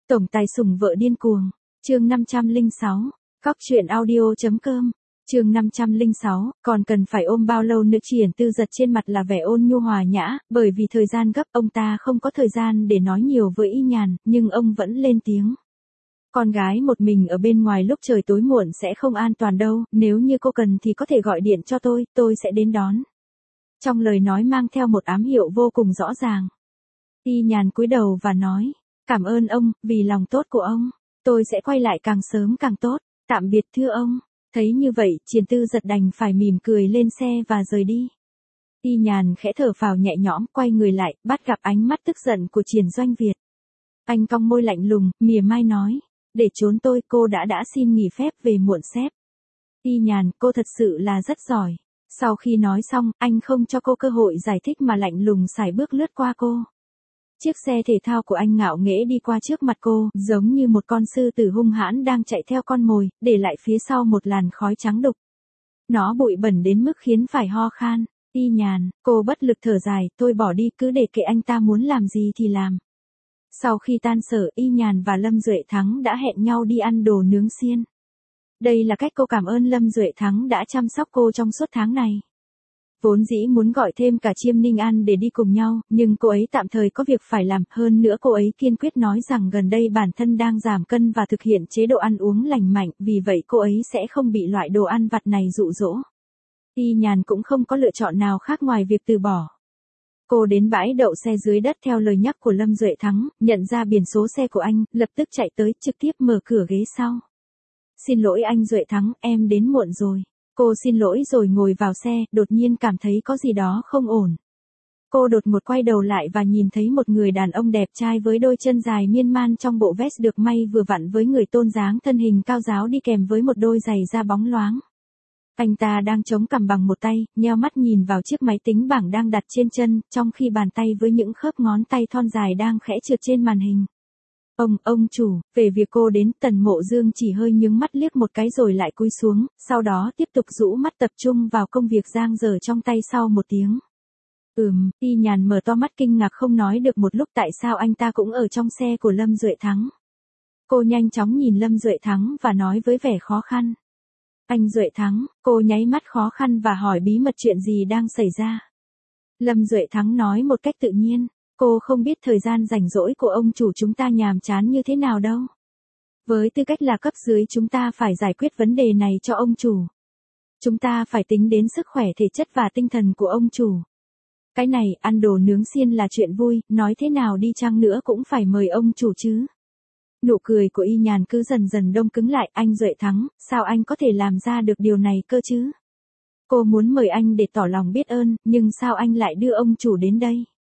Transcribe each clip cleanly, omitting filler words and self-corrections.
Tổng tài sủng vợ điên cuồng. Chương 506. Cóc truyện audio.com. Chương 506, còn cần phải ôm bao lâu nữa? Triển Tư Giật trên mặt là vẻ ôn nhu hòa nhã, bởi vì thời gian gấp ông ta không có thời gian để nói nhiều với Y Nhàn, nhưng ông vẫn lên tiếng. Con gái một mình ở bên ngoài lúc trời tối muộn sẽ không an toàn đâu, nếu như cô cần thì có thể gọi điện cho tôi sẽ đến đón. Trong lời nói mang theo một ám hiệu vô cùng rõ ràng. Y Nhàn cúi đầu và nói, cảm ơn ông, vì lòng tốt của ông, tôi sẽ quay lại càng sớm càng tốt, tạm biệt thưa ông. Thấy như vậy, Triển Tư Giật đành phải mỉm cười lên xe và rời đi. Y Nhàn khẽ thở phào nhẹ nhõm, quay người lại, bắt gặp ánh mắt tức giận của Triển Doanh Việt. Anh cong môi lạnh lùng, mỉa mai nói, để trốn tôi, cô đã xin nghỉ phép về muộn sếp. Y Nhàn, cô thật sự là rất giỏi. Sau khi nói xong, anh không cho cô cơ hội giải thích mà lạnh lùng sải bước lướt qua cô. Chiếc xe thể thao của anh ngạo nghễ đi qua trước mặt cô, giống như một con sư tử hung hãn đang chạy theo con mồi, để lại phía sau một làn khói trắng đục. Nó bụi bẩn đến mức khiến phải ho khan. Y Nhàn, cô bất lực thở dài, tôi bỏ đi, cứ để kệ anh ta muốn làm gì thì làm. Sau khi tan sở, Y Nhàn và Lâm Duệ Thắng đã hẹn nhau đi ăn đồ nướng xiên. Đây là cách cô cảm ơn Lâm Duệ Thắng đã chăm sóc cô trong suốt tháng này. Vốn dĩ muốn gọi thêm cả Chiêm Ninh An để đi cùng nhau, nhưng cô ấy tạm thời có việc phải làm, hơn nữa cô ấy kiên quyết nói rằng gần đây bản thân đang giảm cân và thực hiện chế độ ăn uống lành mạnh, vì vậy cô ấy sẽ không bị loại đồ ăn vặt này dụ dỗ. Y Nhàn cũng không có lựa chọn nào khác ngoài việc từ bỏ. Cô đến bãi đậu xe dưới đất theo lời nhắc của Lâm Duệ Thắng, nhận ra biển số xe của anh, lập tức chạy tới, trực tiếp mở cửa ghế sau. Xin lỗi anh Duệ Thắng, em đến muộn rồi. Cô xin lỗi rồi ngồi vào xe, đột nhiên cảm thấy có gì đó không ổn. Cô đột ngột quay đầu lại và nhìn thấy một người đàn ông đẹp trai với đôi chân dài miên man trong bộ vest được may vừa vặn với người tôn dáng thân hình cao ráo đi kèm với một đôi giày da bóng loáng. Anh ta đang chống cằm bằng một tay, nheo mắt nhìn vào chiếc máy tính bảng đang đặt trên chân, trong khi bàn tay với những khớp ngón tay thon dài đang khẽ trượt trên màn hình. Ông chủ, về việc cô đến, Tần Mộ Dương chỉ hơi nhướng mắt liếc một cái rồi lại cúi xuống, sau đó tiếp tục rũ mắt tập trung vào công việc giang dở trong tay. Sau một tiếng. Y Nhàn mở to mắt kinh ngạc không nói được một lúc tại sao anh ta cũng ở trong xe của Lâm Duệ Thắng. Cô nhanh chóng nhìn Lâm Duệ Thắng và nói với vẻ khó khăn. Anh Duệ Thắng, cô nháy mắt khó khăn và hỏi bí mật chuyện gì đang xảy ra. Lâm Duệ Thắng nói một cách tự nhiên. Cô không biết thời gian rảnh rỗi của ông chủ chúng ta nhàm chán như thế nào đâu. Với tư cách là cấp dưới chúng ta phải giải quyết vấn đề này cho ông chủ. Chúng ta phải tính đến sức khỏe thể chất và tinh thần của ông chủ. Cái này, ăn đồ nướng xiên là chuyện vui, nói thế nào đi chăng nữa cũng phải mời ông chủ chứ. Nụ cười của Y Nhàn cứ dần dần đông cứng lại, anh Duệ Thắng, sao anh có thể làm ra được điều này cơ chứ? Cô muốn mời anh để tỏ lòng biết ơn, nhưng sao anh lại đưa ông chủ đến đây?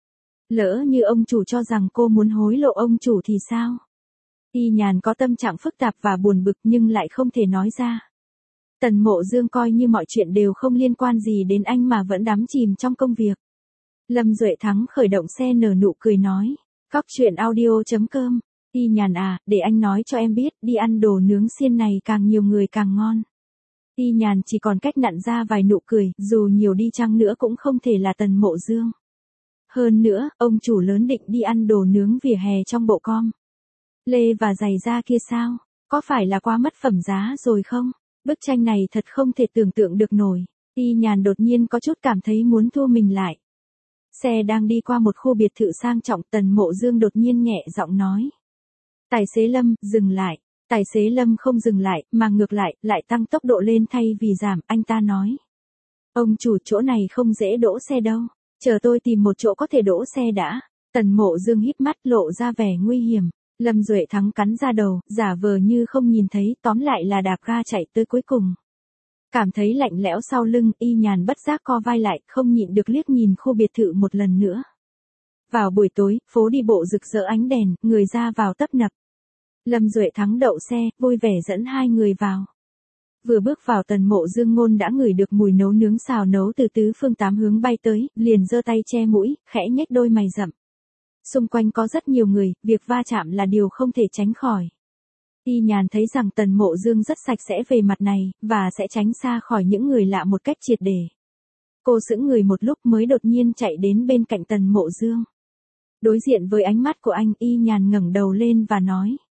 Lỡ như ông chủ cho rằng cô muốn hối lộ ông chủ thì sao? Y Nhàn có tâm trạng phức tạp và buồn bực nhưng lại không thể nói ra. Tần Mộ Dương coi như mọi chuyện đều không liên quan gì đến anh mà vẫn đắm chìm trong công việc. Lâm Duệ Thắng khởi động xe nở nụ cười nói, cóc truyện audio.com. Y Nhàn à, để anh nói cho em biết, đi ăn đồ nướng xiên này càng nhiều người càng ngon. Y Nhàn chỉ còn cách nặn ra vài nụ cười, dù nhiều đi chăng nữa cũng không thể là Tần Mộ Dương. Hơn nữa, ông chủ lớn định đi ăn đồ nướng vỉa hè trong bộ com lê và giày da kia sao? Có phải là quá mất phẩm giá rồi không? Bức tranh này thật không thể tưởng tượng được nổi. Y Nhàn đột nhiên có chút cảm thấy muốn thu mình lại. Xe đang đi qua một khu biệt thự sang trọng, Tần Mộ Dương đột nhiên nhẹ giọng nói. Tài xế Lâm, dừng lại. Tài xế Lâm không dừng lại, mà ngược lại tăng tốc độ lên thay vì giảm, anh ta nói. Ông chủ, chỗ này không dễ đỗ xe đâu. Chờ tôi tìm một chỗ có thể đỗ xe đã. Tần Mộ Dương híp mắt lộ ra vẻ nguy hiểm. Lâm Duệ Thắng cắn ra đầu, giả vờ như không nhìn thấy, tóm lại là đạp ga chạy tới cuối cùng. Cảm thấy lạnh lẽo sau lưng, Y Nhàn bất giác co vai lại, không nhịn được liếc nhìn khu biệt thự một lần nữa. Vào buổi tối, phố đi bộ rực rỡ ánh đèn, người ra vào tấp nập. Lâm Duệ Thắng đậu xe, vui vẻ dẫn hai người vào. Vừa bước vào, Tần Mộ Dương ngôn đã ngửi được mùi nấu nướng xào nấu từ tứ phương tám hướng bay tới, liền giơ tay che mũi, khẽ nhếch đôi mày rậm. Xung quanh có rất nhiều người, việc va chạm là điều không thể tránh khỏi. Y Nhàn thấy rằng Tần Mộ Dương rất sạch sẽ về mặt này, và sẽ tránh xa khỏi những người lạ một cách triệt để. Cô sững người một lúc mới đột nhiên chạy đến bên cạnh Tần Mộ Dương. Đối diện với ánh mắt của anh, Y Nhàn ngẩng đầu lên và nói.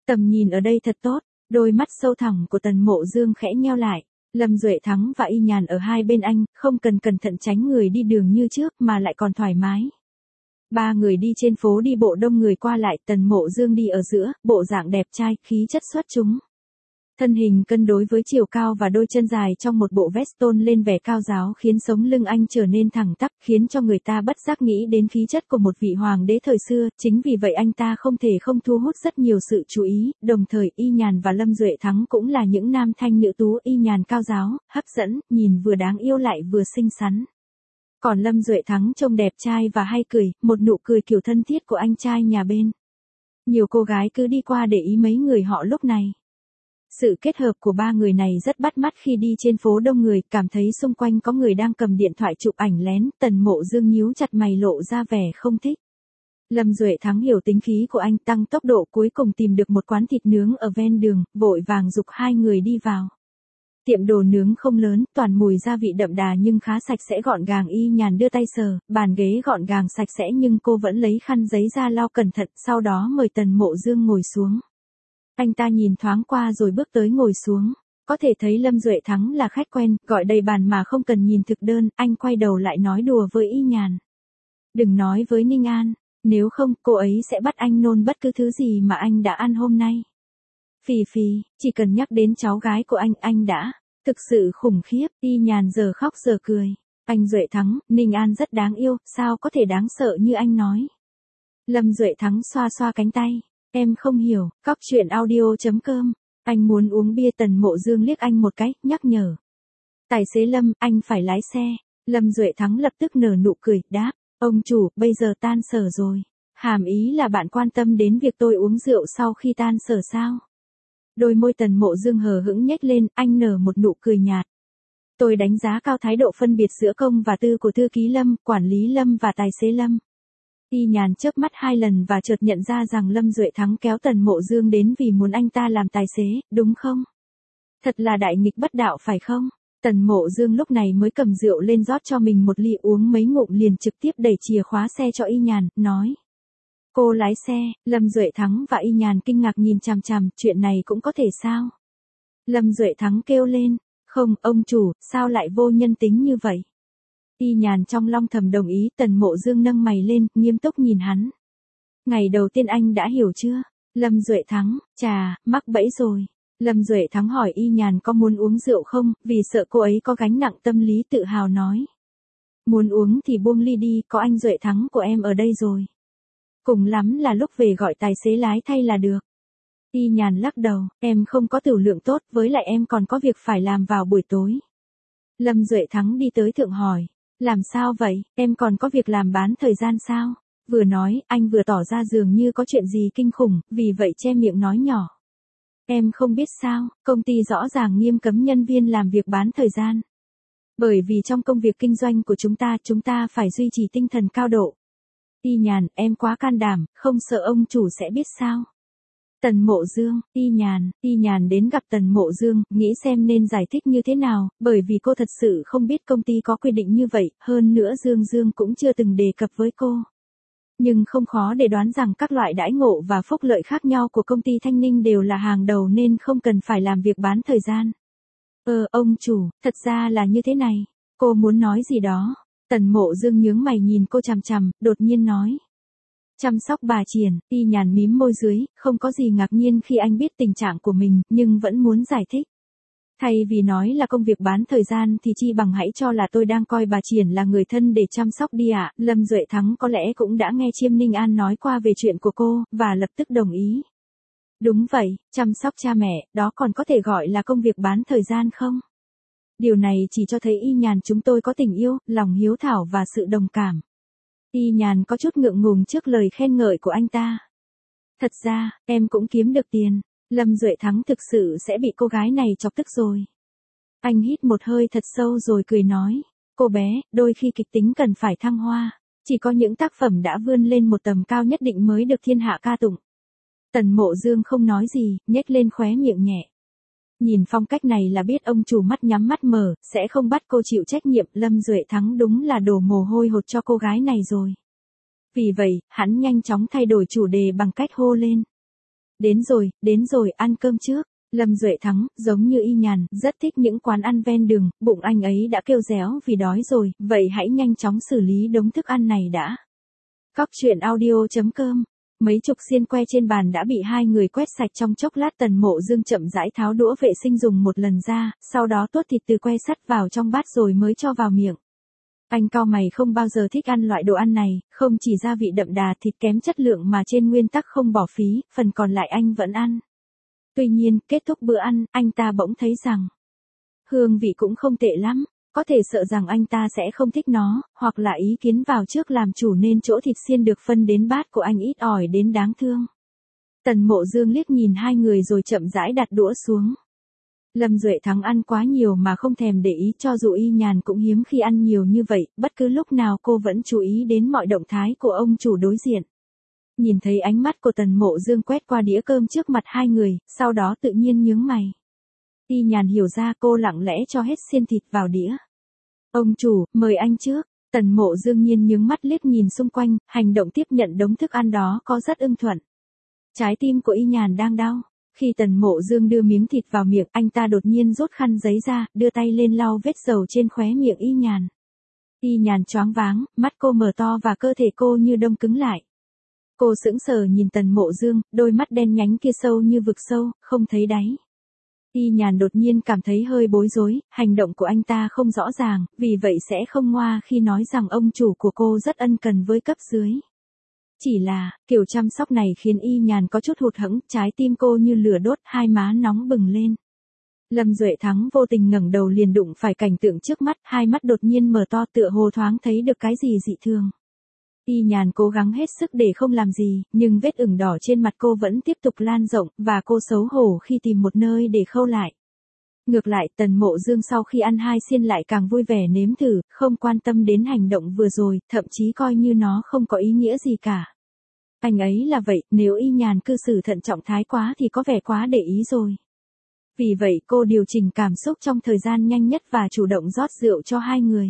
Tầm nhìn ở đây thật tốt, đôi mắt sâu thẳm của Tần Mộ Dương khẽ nheo lại. Lâm Duệ Thắng và Y Nhàn ở hai bên anh, không cần cẩn thận tránh người đi đường như trước mà lại còn thoải mái. Ba người đi trên phố đi bộ đông người qua lại, Tần Mộ Dương đi ở giữa, bộ dạng đẹp trai, khí chất xuất chúng. Thân hình cân đối với chiều cao và đôi chân dài trong một bộ vest tôn lên vẻ cao giáo khiến sống lưng anh trở nên thẳng tắp, khiến cho người ta bất giác nghĩ đến khí chất của một vị hoàng đế thời xưa, chính vì vậy anh ta không thể không thu hút rất nhiều sự chú ý, đồng thời Y Nhàn và Lâm Duệ Thắng cũng là những nam thanh nữ tú. Y Nhàn cao giáo, hấp dẫn, nhìn vừa đáng yêu lại vừa xinh xắn. Còn Lâm Duệ Thắng trông đẹp trai và hay cười, một nụ cười kiểu thân thiết của anh trai nhà bên. Nhiều cô gái cứ đi qua để ý mấy người họ lúc này. Sự kết hợp của ba người này rất bắt mắt khi đi trên phố đông người, cảm thấy xung quanh có người đang cầm điện thoại chụp ảnh lén, Tần Mộ Dương nhíu chặt mày lộ ra vẻ không thích. Lâm Duệ Thắng hiểu tính khí của anh, tăng tốc độ, cuối cùng tìm được một quán thịt nướng ở ven đường, vội vàng giục hai người đi vào. Tiệm đồ nướng không lớn, toàn mùi gia vị đậm đà nhưng khá sạch sẽ gọn gàng. Y Nhàn đưa tay sờ, bàn ghế gọn gàng sạch sẽ nhưng cô vẫn lấy khăn giấy ra lau cẩn thận, sau đó mời Tần Mộ Dương ngồi xuống. Anh ta nhìn thoáng qua rồi bước tới ngồi xuống. Có thể thấy Lâm Duệ Thắng là khách quen, gọi đầy bàn mà không cần nhìn thực đơn, anh quay đầu lại nói đùa với Y Nhàn. Đừng nói với Ninh An, nếu không cô ấy sẽ bắt anh nôn bất cứ thứ gì mà anh đã ăn hôm nay. Phì phì, chỉ cần nhắc đến cháu gái của anh đã, thực sự khủng khiếp. Y Nhàn giờ khóc giờ cười. Anh Duệ Thắng, Ninh An rất đáng yêu, sao có thể đáng sợ như anh nói. Lâm Duệ Thắng xoa xoa cánh tay. Em không hiểu, cóc truyện audio.com. Anh muốn uống bia. Tần Mộ Dương liếc anh một cái, nhắc nhở. Tài xế Lâm, anh phải lái xe. Lâm Duệ Thắng lập tức nở nụ cười, đáp. Ông chủ, bây giờ tan sở rồi. Hàm ý là bạn quan tâm đến việc tôi uống rượu sau khi tan sở sao? Đôi môi Tần Mộ Dương hờ hững nhếch lên, anh nở một nụ cười nhạt. Tôi đánh giá cao thái độ phân biệt giữa công và tư của thư ký Lâm, quản lý Lâm và tài xế Lâm. Y Nhàn chớp mắt hai lần và chợt nhận ra rằng Lâm Duệ Thắng kéo Tần Mộ Dương đến vì muốn anh ta làm tài xế, đúng không? Thật là đại nghịch bất đạo phải không? Tần Mộ Dương lúc này mới cầm rượu lên rót cho mình một ly, uống mấy ngụm liền trực tiếp đẩy chìa khóa xe cho Y Nhàn, nói. Cô lái xe. Lâm Duệ Thắng và Y Nhàn kinh ngạc nhìn chằm chằm, chuyện này cũng có thể sao? Lâm Duệ Thắng kêu lên, không, ông chủ, sao lại vô nhân tính như vậy? Y Nhàn trong lòng thầm đồng ý. Tần Mộ Dương nâng mày lên, nghiêm túc nhìn hắn. Ngày đầu tiên anh đã hiểu chưa? Lâm Duệ Thắng, chà, mắc bẫy rồi. Lâm Duệ Thắng hỏi Y Nhàn có muốn uống rượu không, vì sợ cô ấy có gánh nặng tâm lý, tự hào nói. Muốn uống thì buông ly đi, có anh Duệ Thắng của em ở đây rồi. Cùng lắm là lúc về gọi tài xế lái thay là được. Y Nhàn lắc đầu, em không có tửu lượng tốt, với lại em còn có việc phải làm vào buổi tối. Lâm Duệ Thắng đi tới thượng hỏi, làm sao vậy, em còn có việc làm bán thời gian sao? Vừa nói, anh vừa tỏ ra dường như có chuyện gì kinh khủng, vì vậy che miệng nói nhỏ. Em không biết sao, công ty rõ ràng nghiêm cấm nhân viên làm việc bán thời gian. Bởi vì trong công việc kinh doanh của chúng ta phải duy trì tinh thần cao độ. Y Nhàn, em quá can đảm, không sợ ông chủ sẽ biết sao? Tần Mộ Dương, Y Nhàn đến gặp Tần Mộ Dương, nghĩ xem nên giải thích như thế nào, bởi vì cô thật sự không biết công ty có quy định như vậy, hơn nữa Dương cũng chưa từng đề cập với cô. Nhưng không khó để đoán rằng các loại đãi ngộ và phúc lợi khác nhau của công ty Thanh Ninh đều là hàng đầu nên không cần phải làm việc bán thời gian. Ông chủ, thật ra là như thế này. Cô muốn nói gì đó? Tần Mộ Dương nhướng mày nhìn cô chằm chằm, đột nhiên nói. Chăm sóc bà Triển. Y Nhàn mím môi dưới, không có gì ngạc nhiên khi anh biết tình trạng của mình, nhưng vẫn muốn giải thích. Thay vì nói là công việc bán thời gian thì chi bằng hãy cho là tôi đang coi bà Triển là người thân để chăm sóc đi ạ. Lâm Duệ Thắng có lẽ cũng đã nghe Chiêm Ninh An nói qua về chuyện của cô, và lập tức đồng ý. Đúng vậy, chăm sóc cha mẹ, đó còn có thể gọi là công việc bán thời gian không? Điều này chỉ cho thấy Y Nhàn chúng tôi có tình yêu, lòng hiếu thảo và sự đồng cảm. Y Nhàn có chút ngượng ngùng trước lời khen ngợi của anh ta. Thật ra, em cũng kiếm được tiền. Lâm Duệ Thắng thực sự sẽ bị cô gái này chọc tức rồi. Anh hít một hơi thật sâu rồi cười nói. Cô bé, đôi khi kịch tính cần phải thăng hoa. Chỉ có những tác phẩm đã vươn lên một tầm cao nhất định mới được thiên hạ ca tụng. Tần Mộ Dương không nói gì, nhếch lên khóe miệng nhẹ. Nhìn phong cách này là biết ông chủ mắt nhắm mắt mở, sẽ không bắt cô chịu trách nhiệm. Lâm Duệ Thắng đúng là đổ mồ hôi hột cho cô gái này rồi. Vì vậy, hắn nhanh chóng thay đổi chủ đề bằng cách hô lên. Đến rồi, ăn cơm trước. Lâm Duệ Thắng, giống như Y Nhàn, rất thích những quán ăn ven đường, bụng anh ấy đã kêu réo vì đói rồi, vậy hãy nhanh chóng xử lý đống thức ăn này đã. Cóc truyện audio.com. Mấy chục xiên que trên bàn đã bị hai người quét sạch trong chốc lát. Tần Mộ Dương chậm rãi tháo đũa vệ sinh dùng một lần ra, sau đó tuốt thịt từ que sắt vào trong bát rồi mới cho vào miệng. Anh cau mày, không bao giờ thích ăn loại đồ ăn này, không chỉ gia vị đậm đà, thịt kém chất lượng mà trên nguyên tắc không bỏ phí, phần còn lại anh vẫn ăn. Tuy nhiên, kết thúc bữa ăn, anh ta bỗng thấy rằng hương vị cũng không tệ lắm, có thể sợ rằng anh ta sẽ không thích nó, hoặc là ý kiến vào trước làm chủ nên chỗ thịt xiên được phân đến bát của anh ít ỏi đến đáng thương. Tần Mộ Dương liếc nhìn hai người rồi chậm rãi đặt đũa xuống. Lâm Duệ Thắng ăn quá nhiều mà không thèm để ý, cho dù Y Nhàn cũng hiếm khi ăn nhiều như vậy, bất cứ lúc nào cô vẫn chú ý đến mọi động thái của ông chủ đối diện. Nhìn thấy ánh mắt của Tần Mộ Dương quét qua đĩa cơm trước mặt hai người, sau đó tự nhiên nhướng mày. Y Nhàn hiểu ra, cô lặng lẽ cho hết xiên thịt vào đĩa. Ông chủ, mời anh trước. Tần Mộ Dương nhiên nhướng mắt liếc nhìn xung quanh, hành động tiếp nhận đống thức ăn đó có rất ưng thuận. Trái tim của Y Nhàn đang đau. Khi Tần Mộ Dương đưa miếng thịt vào miệng, anh ta đột nhiên rút khăn giấy ra, đưa tay lên lau vết dầu trên khóe miệng Y Nhàn. Y Nhàn choáng váng, mắt cô mở to và cơ thể cô như đông cứng lại. Cô sững sờ nhìn Tần Mộ Dương, đôi mắt đen nhánh kia sâu như vực sâu, không thấy đáy. Y Nhàn đột nhiên cảm thấy hơi bối rối, hành động của anh ta không rõ ràng, vì vậy sẽ không ngoa khi nói rằng ông chủ của cô rất ân cần với cấp dưới. Chỉ là, kiểu chăm sóc này khiến Y Nhàn có chút hụt hẫng, trái tim cô như lửa đốt, hai má nóng bừng lên. Lâm Duệ Thắng vô tình ngẩng đầu liền đụng phải cảnh tượng trước mắt, hai mắt đột nhiên mở to tựa hồ thoáng thấy được cái gì dị thường. Y Nhàn cố gắng hết sức để không làm gì, nhưng vết ửng đỏ trên mặt cô vẫn tiếp tục lan rộng, và cô xấu hổ khi tìm một nơi để khâu lại. Ngược lại, Tần Mộ Dương sau khi ăn hai xiên lại càng vui vẻ nếm thử, không quan tâm đến hành động vừa rồi, thậm chí coi như nó không có ý nghĩa gì cả. Anh ấy là vậy, nếu Y Nhàn cư xử thận trọng thái quá thì có vẻ quá để ý rồi. Vì vậy cô điều chỉnh cảm xúc trong thời gian nhanh nhất và chủ động rót rượu cho hai người.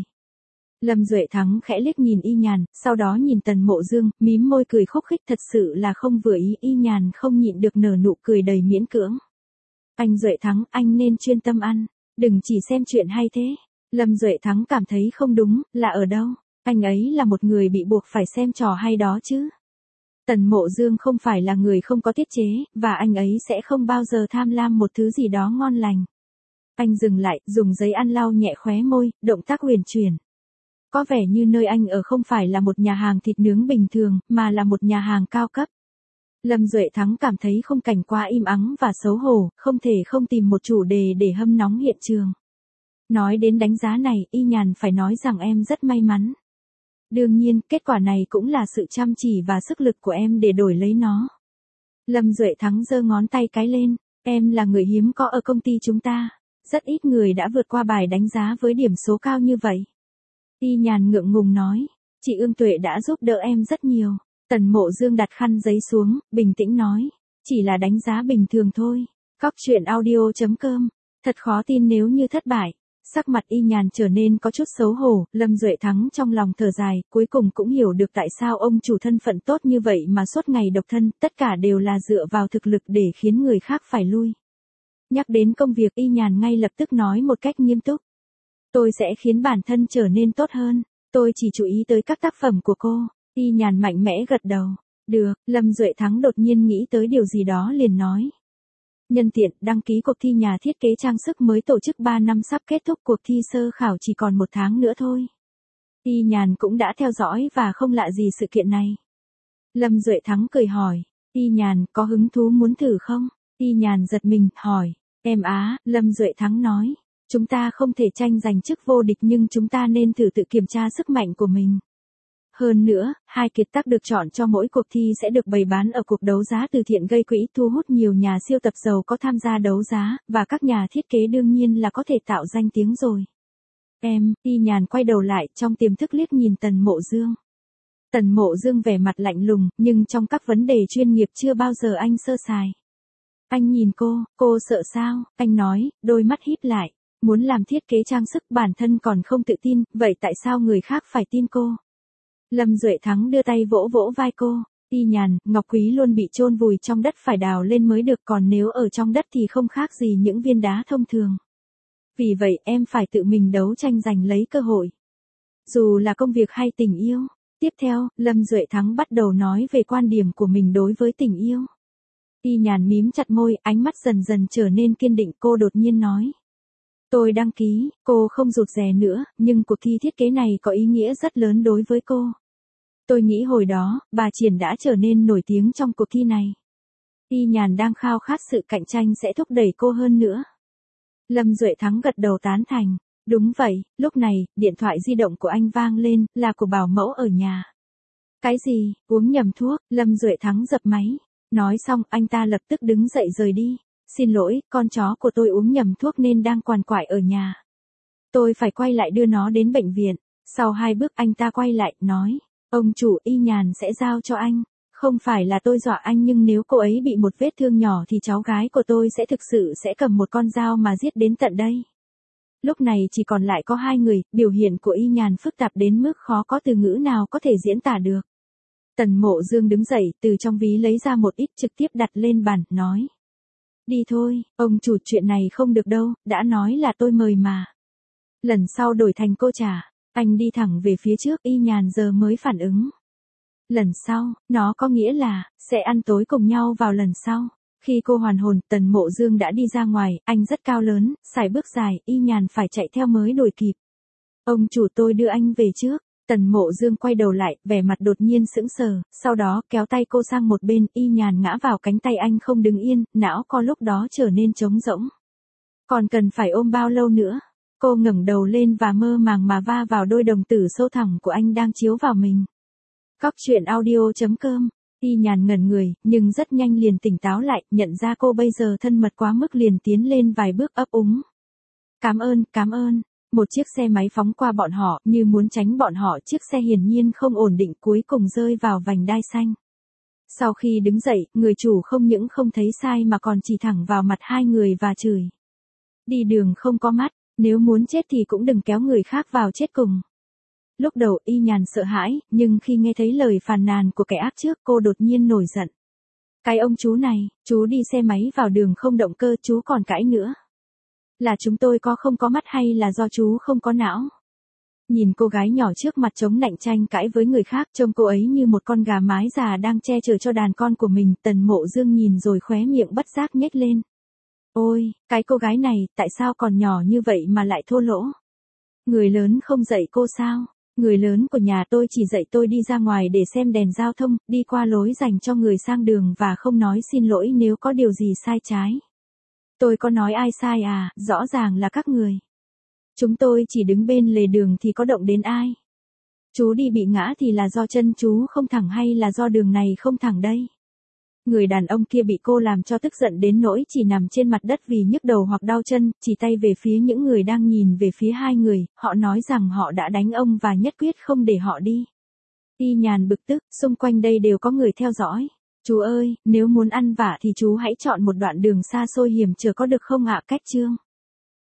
Lâm Duệ Thắng khẽ liếc nhìn Y Nhàn, sau đó nhìn Tần Mộ Dương, mím môi cười khúc khích, thật sự là không vừa ý. Y Nhàn không nhịn được nở nụ cười đầy miễn cưỡng. Anh Duệ Thắng, anh nên chuyên tâm ăn, đừng chỉ xem chuyện hay thế. Lâm Duệ Thắng cảm thấy không đúng, là ở đâu? Anh ấy là một người bị buộc phải xem trò hay đó chứ. Tần Mộ Dương không phải là người không có tiết chế, và anh ấy sẽ không bao giờ tham lam một thứ gì đó ngon lành. Anh dừng lại, dùng giấy ăn lau nhẹ khóe môi, động tác huyền chuyển. Có vẻ như nơi anh ở không phải là một nhà hàng thịt nướng bình thường, mà là một nhà hàng cao cấp. Lâm Duệ Thắng cảm thấy khung cảnh quá im ắng và xấu hổ, không thể không tìm một chủ đề để hâm nóng hiện trường. Nói đến đánh giá này, Y Nhàn phải nói rằng em rất may mắn. Đương nhiên, kết quả này cũng là sự chăm chỉ và sức lực của em để đổi lấy nó. Lâm Duệ Thắng giơ ngón tay cái lên, em là người hiếm có ở công ty chúng ta. Rất ít người đã vượt qua bài đánh giá với điểm số cao như vậy. Y Nhàn ngượng ngùng nói, chị Ương Tuệ đã giúp đỡ em rất nhiều. Tần Mộ Dương đặt khăn giấy xuống, bình tĩnh nói, chỉ là đánh giá bình thường thôi. Cóc truyện audio.com, thật khó tin nếu như thất bại. Sắc mặt Y Nhàn trở nên có chút xấu hổ, Lâm Duệ Thắng trong lòng thở dài, cuối cùng cũng hiểu được tại sao ông chủ thân phận tốt như vậy mà suốt ngày độc thân, tất cả đều là dựa vào thực lực để khiến người khác phải lui. Nhắc đến công việc, Y Nhàn ngay lập tức nói một cách nghiêm túc. Tôi sẽ khiến bản thân trở nên tốt hơn, tôi chỉ chú ý tới các tác phẩm của cô. Y Nhàn mạnh mẽ gật đầu. Được, Lâm Duệ Thắng đột nhiên nghĩ tới điều gì đó liền nói. Nhân tiện, đăng ký cuộc thi nhà thiết kế trang sức mới tổ chức 3 năm sắp kết thúc, cuộc thi sơ khảo chỉ còn 1 tháng nữa thôi. Y Nhàn cũng đã theo dõi và không lạ gì sự kiện này. Lâm Duệ Thắng cười hỏi, Y Nhàn có hứng thú muốn thử không? Y Nhàn giật mình, hỏi, em á, Lâm Duệ Thắng nói, chúng ta không thể tranh giành chức vô địch nhưng chúng ta nên thử tự kiểm tra sức mạnh của mình. Hơn nữa, 2 kiệt tác được chọn cho mỗi cuộc thi sẽ được bày bán ở cuộc đấu giá từ thiện gây quỹ, thu hút nhiều nhà siêu tập giàu có tham gia đấu giá, và các nhà thiết kế đương nhiên là có thể tạo danh tiếng rồi. Em, Y Nhàn quay đầu lại, trong tiềm thức liếc nhìn Tần Mộ Dương. Tần Mộ Dương vẻ mặt lạnh lùng, nhưng trong các vấn đề chuyên nghiệp chưa bao giờ anh sơ sài. Anh nhìn cô sợ sao? Anh nói, đôi mắt híp lại, muốn làm thiết kế trang sức bản thân còn không tự tin, vậy tại sao người khác phải tin cô? Lâm Duệ Thắng đưa tay vỗ vỗ vai cô, Y Nhàn, ngọc quý luôn bị chôn vùi trong đất phải đào lên mới được, còn nếu ở trong đất thì không khác gì những viên đá thông thường. Vì vậy em phải tự mình đấu tranh giành lấy cơ hội. Dù là công việc hay tình yêu. Tiếp theo, Lâm Duệ Thắng bắt đầu nói về quan điểm của mình đối với tình yêu. Y Nhàn mím chặt môi, ánh mắt dần dần trở nên kiên định, cô đột nhiên nói. Tôi đăng ký, cô không rụt rè nữa, nhưng cuộc thi thiết kế này có ý nghĩa rất lớn đối với cô. Tôi nghĩ hồi đó, bà Triển đã trở nên nổi tiếng trong cuộc thi này. Y Nhàn đang khao khát sự cạnh tranh sẽ thúc đẩy cô hơn nữa. Lâm Duệ Thắng gật đầu tán thành. Đúng vậy, lúc này, điện thoại di động của anh vang lên, là của bảo mẫu ở nhà. Cái gì, uống nhầm thuốc, Lâm Duệ Thắng dập máy. Nói xong, anh ta lập tức đứng dậy rời đi. Xin lỗi, con chó của tôi uống nhầm thuốc nên đang quằn quại ở nhà. Tôi phải quay lại đưa nó đến bệnh viện. Sau 2 bước anh ta quay lại, nói. Ông chủ, Y Nhàn sẽ giao cho anh. Không phải là tôi dọa anh, nhưng nếu cô ấy bị một vết thương nhỏ thì cháu gái của tôi sẽ thực sự sẽ cầm một con dao mà giết đến tận đây. Lúc này chỉ còn lại có 2 người, biểu hiện của Y Nhàn phức tạp đến mức khó có từ ngữ nào có thể diễn tả được. Tần Mộ Dương đứng dậy, từ trong ví lấy ra một ít trực tiếp đặt lên bàn, nói. Đi thôi, ông chủ, chuyện này không được đâu, đã nói là tôi mời mà. Lần sau đổi thành cô trả, anh đi thẳng về phía trước, Y Nhàn giờ mới phản ứng. Lần sau, nó có nghĩa là, sẽ ăn tối cùng nhau vào lần sau. Khi cô hoàn hồn, Tần Mộ Dương đã đi ra ngoài, anh rất cao lớn, sải bước dài, Y Nhàn phải chạy theo mới đuổi kịp. Ông chủ, tôi đưa anh về trước. Tần Mộ Dương quay đầu lại, vẻ mặt đột nhiên sững sờ, sau đó kéo tay cô sang một bên, Y Nhàn ngã vào cánh tay anh không đứng yên, não co lúc đó trở nên trống rỗng. Còn cần phải ôm bao lâu nữa? Cô ngẩng đầu lên và mơ màng mà va vào đôi đồng tử sâu thẳm của anh đang chiếu vào mình. Cóc truyện audio.com. Y Nhàn ngẩn người, nhưng rất nhanh liền tỉnh táo lại, nhận ra cô bây giờ thân mật quá mức liền tiến lên vài bước ấp úng. Cảm ơn. Một chiếc xe máy phóng qua bọn họ, như muốn tránh bọn họ, chiếc xe hiển nhiên không ổn định cuối cùng rơi vào vành đai xanh. Sau khi đứng dậy, người chủ không những không thấy sai mà còn chỉ thẳng vào mặt 2 người và chửi. Đi đường không có mắt, nếu muốn chết thì cũng đừng kéo người khác vào chết cùng. Lúc đầu Y Nhàn sợ hãi, nhưng khi nghe thấy lời phàn nàn của kẻ ác trước, cô đột nhiên nổi giận. Cái ông chú này, chú đi xe máy vào đường không động cơ, chú còn cãi nữa. Là chúng tôi không có mắt hay là do chú không có não? Nhìn cô gái nhỏ trước mặt chống nạnh tranh cãi với người khác, trông cô ấy như một con gà mái già đang che chở cho đàn con của mình, Tần Mộ Dương nhìn rồi khóe miệng bất giác nhếch lên. Ôi, cái cô gái này, tại sao còn nhỏ như vậy mà lại thô lỗ? Người lớn không dạy cô sao? Người lớn của nhà tôi chỉ dạy tôi đi ra ngoài để xem đèn giao thông, đi qua lối dành cho người sang đường và không nói xin lỗi nếu có điều gì sai trái. Tôi có nói ai sai à, rõ ràng là các người. Chúng tôi chỉ đứng bên lề đường thì có động đến ai. Chú đi bị ngã thì là do chân chú không thẳng hay là do đường này không thẳng đây? Người đàn ông kia bị cô làm cho tức giận đến nỗi chỉ nằm trên mặt đất vì nhức đầu hoặc đau chân, chỉ tay về phía những người đang nhìn về phía 2 người, họ nói rằng họ đã đánh ông và nhất quyết không để họ đi. Y Nhàn bực tức, xung quanh đây đều có người theo dõi. Chú ơi, nếu muốn ăn vạ thì chú hãy chọn một đoạn đường xa xôi hiểm trở có được không ạ? Cách chương